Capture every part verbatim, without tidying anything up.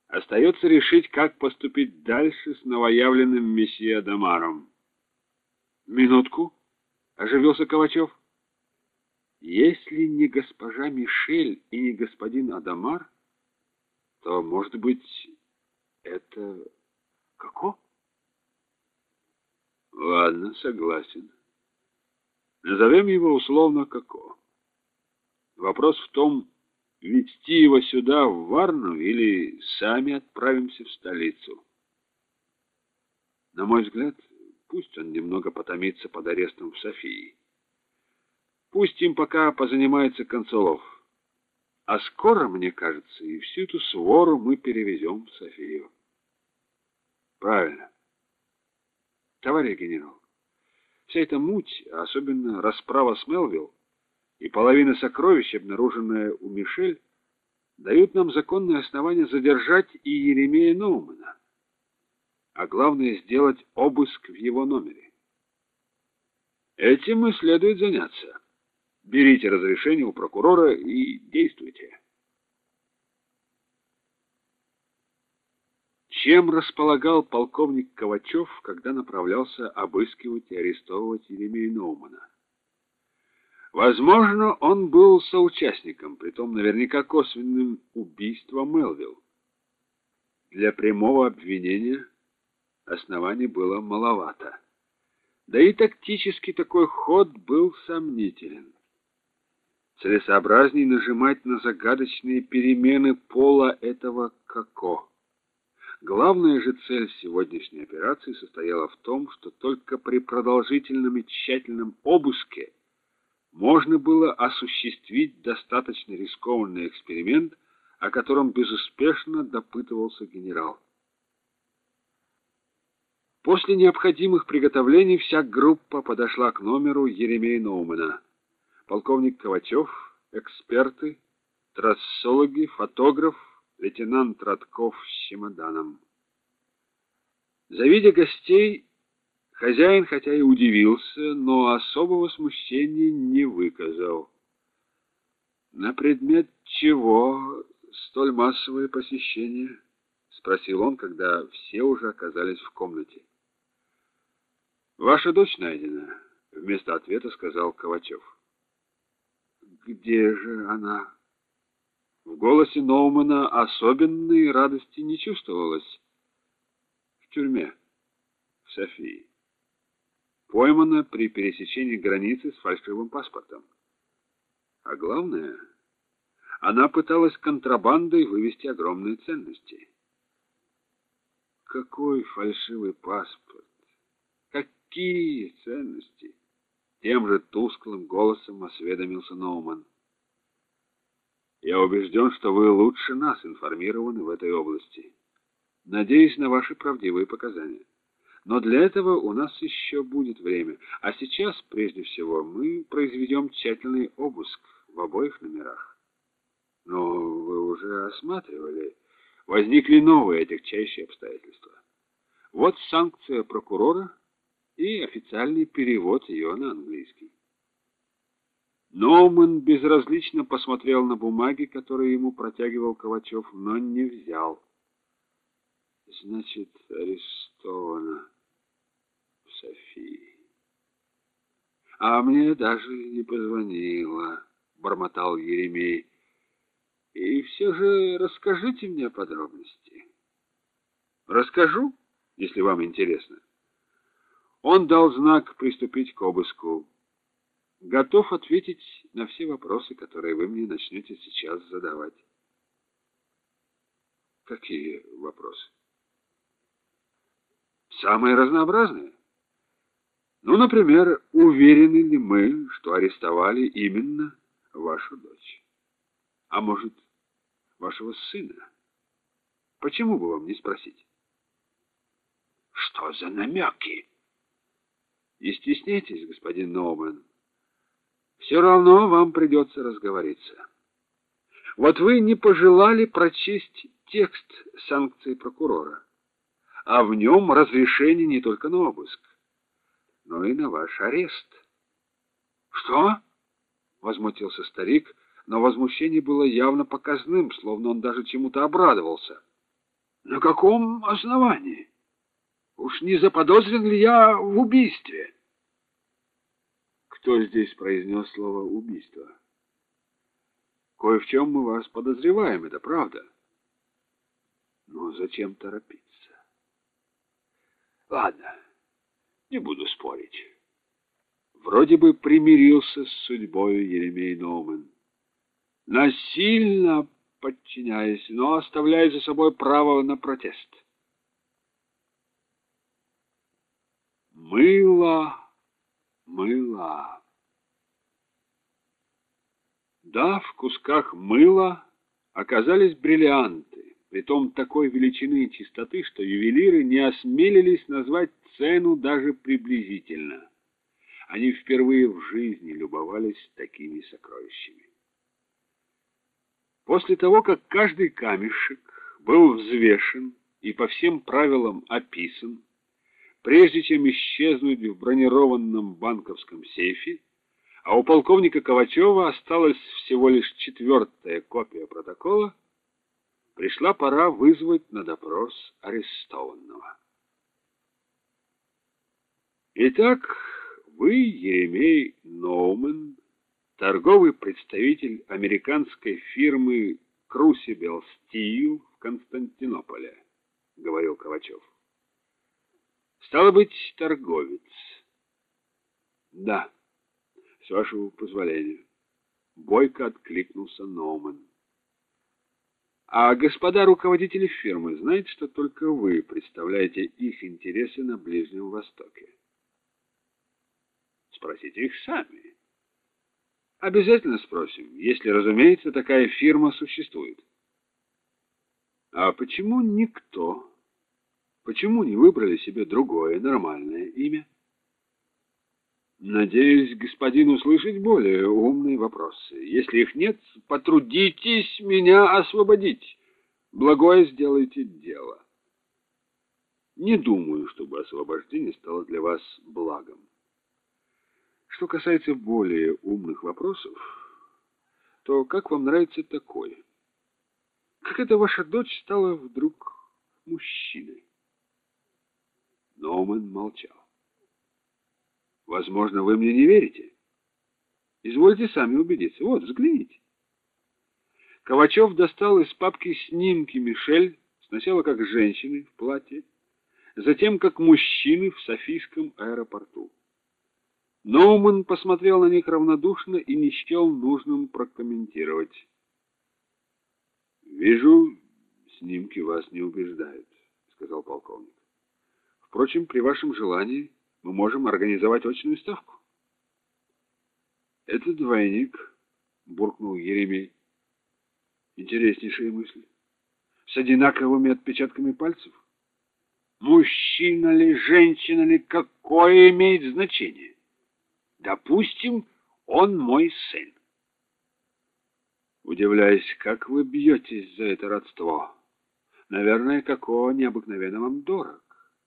Остается решить, как поступить дальше с новоявленным месье Адамаром. Минутку, оживился Ковачев. Если не госпожа Мишель и не господин Адамар, то, может быть, это Коко? Ладно, согласен. Назовем его условно Коко. Вопрос в том, везти его сюда, в Варну, или сами отправимся в столицу. На мой взгляд, пусть он немного потомится под арестом в Софии. Пусть им пока позанимается Консолов. А скоро, мне кажется, и всю эту свору мы перевезем в Софию. Правильно. Товарищ генерал, вся эта муть, особенно расправа с Мелвилл и половина сокровищ, обнаруженная у Мишель, дают нам законное основание задержать и Еремея Ноумана, а главное сделать обыск в его номере. Этим и следует заняться. Берите разрешение у прокурора и действуйте. Чем располагал полковник Ковачев, когда направлялся обыскивать и арестовывать Еремея Ноумана? Возможно, он был соучастником, притом наверняка косвенным, убийства Мелвилл. Для прямого обвинения оснований было маловато. Да и тактически такой ход был сомнителен. Целесообразней нажимать на загадочные перемены пола этого Коко. Главная же цель сегодняшней операции состояла в том, что только при продолжительном и тщательном обыске можно было осуществить достаточно рискованный эксперимент, о котором безуспешно допытывался генерал. После необходимых приготовлений вся группа подошла к номеру Еремея Ноумана. Полковник Ковачев, эксперты, трассологи, фотограф, лейтенант Радков с чемоданом. Завидя гостей, хозяин хотя и удивился, но особого смущения не выказал. На предмет чего столь массовое посещение? Спросил он, когда все уже оказались в комнате. Ваша дочь найдена, вместо ответа сказал Ковачев. Где же она? В голосе Ноумана особенной радости не чувствовалось. В тюрьме, в Софии. Поймана при пересечении границы с фальшивым паспортом. А главное, она пыталась контрабандой вывести огромные ценности. Какой фальшивый паспорт? Какие ценности? Тем же тусклым голосом осведомился Ноуман. Я убежден, что вы лучше нас информированы в этой области. Надеюсь на ваши правдивые показания. Но для этого у нас еще будет время. А сейчас, прежде всего, мы произведем тщательный обыск в обоих номерах. Но вы уже осматривали. Возникли новые отягчающие обстоятельства. Вот санкция прокурора и официальный перевод ее на английский. Ноуман безразлично посмотрел на бумаги, которые ему протягивал Ковачев, но не взял. Значит, арестована в Софии. А мне даже не позвонила, бормотал Еремей. И все же расскажите мне подробности. Расскажу, если вам интересно. Он дал знак приступить к обыску. Готов ответить на все вопросы, которые вы мне начнете сейчас задавать. Какие вопросы? Самые разнообразные. Ну, например, уверены ли мы, что арестовали именно вашу дочь? А может, вашего сына? Почему бы вам не спросить? Что за намеки? Не стесняйтесь, господин Ноуман. Все равно вам придется разговориться. Вот вы не пожелали прочесть текст санкций прокурора, а в нем разрешение не только на обыск, но и на ваш арест. Что? Возмутился старик, но возмущение было явно показным, словно он даже чему-то обрадовался. На каком основании? Уж не заподозрен ли я в убийстве? Кто здесь произнес слово «убийство»? Кое в чем мы вас подозреваем, это правда. Но зачем торопиться? Ладно, не буду спорить. Вроде бы примирился с судьбой Еремей Ноумен, насильно подчиняясь, но оставляя за собой право на протест. Мыло, мыло. Да, в кусках мыла оказались бриллианты, притом такой величины и чистоты, что ювелиры не осмелились назвать цену даже приблизительно. Они впервые в жизни любовались такими сокровищами. После того, как каждый камешек был взвешен и по всем правилам описан, прежде чем исчезнуть в бронированном банковском сейфе, а у полковника Ковачева осталась всего лишь четвертая копия протокола, пришла пора вызвать на допрос арестованного. Итак, вы, Еремей Ноумен, торговый представитель американской фирмы Crucible Steel в Константинополе, говорил Ковачев. Стало быть, торговец. Да, с вашего позволения. Бойко откликнулся Ноумен. А господа руководители фирмы знают, что только вы представляете их интересы на Ближнем Востоке? Спросите их сами. Обязательно спросим, если, разумеется, такая фирма существует. А почему никто? Почему не выбрали себе другое нормальное имя? Надеюсь, господин услышать более умные вопросы. Если их нет, потрудитесь меня освободить. Благое сделайте дело. Не думаю, чтобы освобождение стало для вас благом. Что касается более умных вопросов, то как вам нравится такое? Как эта ваша дочь стала вдруг мужчиной? Ноумен молчал. Возможно, вы мне не верите. Извольте сами убедиться. Вот, взгляните. Ковачев достал из папки снимки Мишель, сначала как женщины в платье, затем как мужчины в Софийском аэропорту. Ноумен посмотрел на них равнодушно и не счел нужным прокомментировать. «Вижу, снимки вас не убеждают», — сказал полковник. «Впрочем, при вашем желании мы можем организовать очную ставку». «Это двойник», — буркнул Еремей. «Интереснейшие мысли. С одинаковыми отпечатками пальцев. Мужчина ли, женщина ли, какое имеет значение? Допустим, он мой сын». Удивляюсь, как вы бьетесь за это родство. Наверное, Коко необыкновенно вам дорог.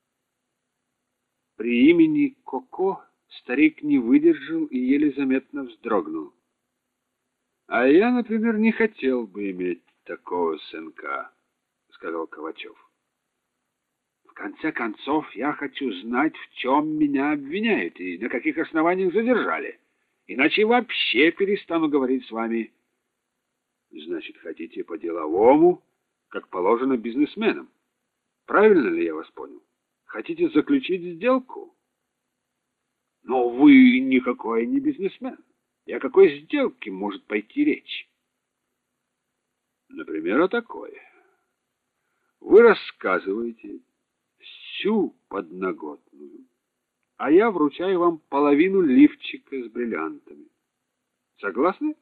При имени Коко старик не выдержал и еле заметно вздрогнул. А я, например, не хотел бы иметь такого сынка, сказал Ковачев. В конце концов, я хочу знать, в чем меня обвиняют и на каких основаниях задержали. Иначе вообще перестану говорить с вами. Значит, хотите по-деловому, как положено бизнесменам. Правильно ли я вас понял? Хотите заключить сделку? Но вы никакой не бизнесмен. И о какой сделке может пойти речь? Например, о такой. Вы рассказываете всю подноготную, а я вручаю вам половину лифчика с бриллиантами. Согласны?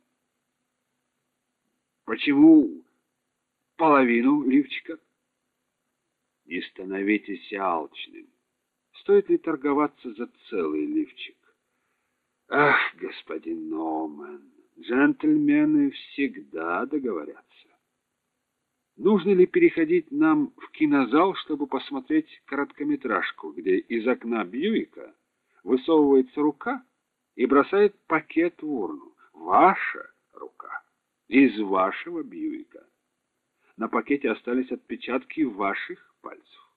Почему половину лифчика? Не становитесь алчным. Стоит ли торговаться за целый лифчик? Ах, господин Ноумен, джентльмены всегда договорятся. Нужно ли переходить нам в кинозал, чтобы посмотреть короткометражку, где из окна Бьюика высовывается рука и бросает пакет в урну? Ваша рука из вашего Бьюика. на пакете остались отпечатки ваших пальцев.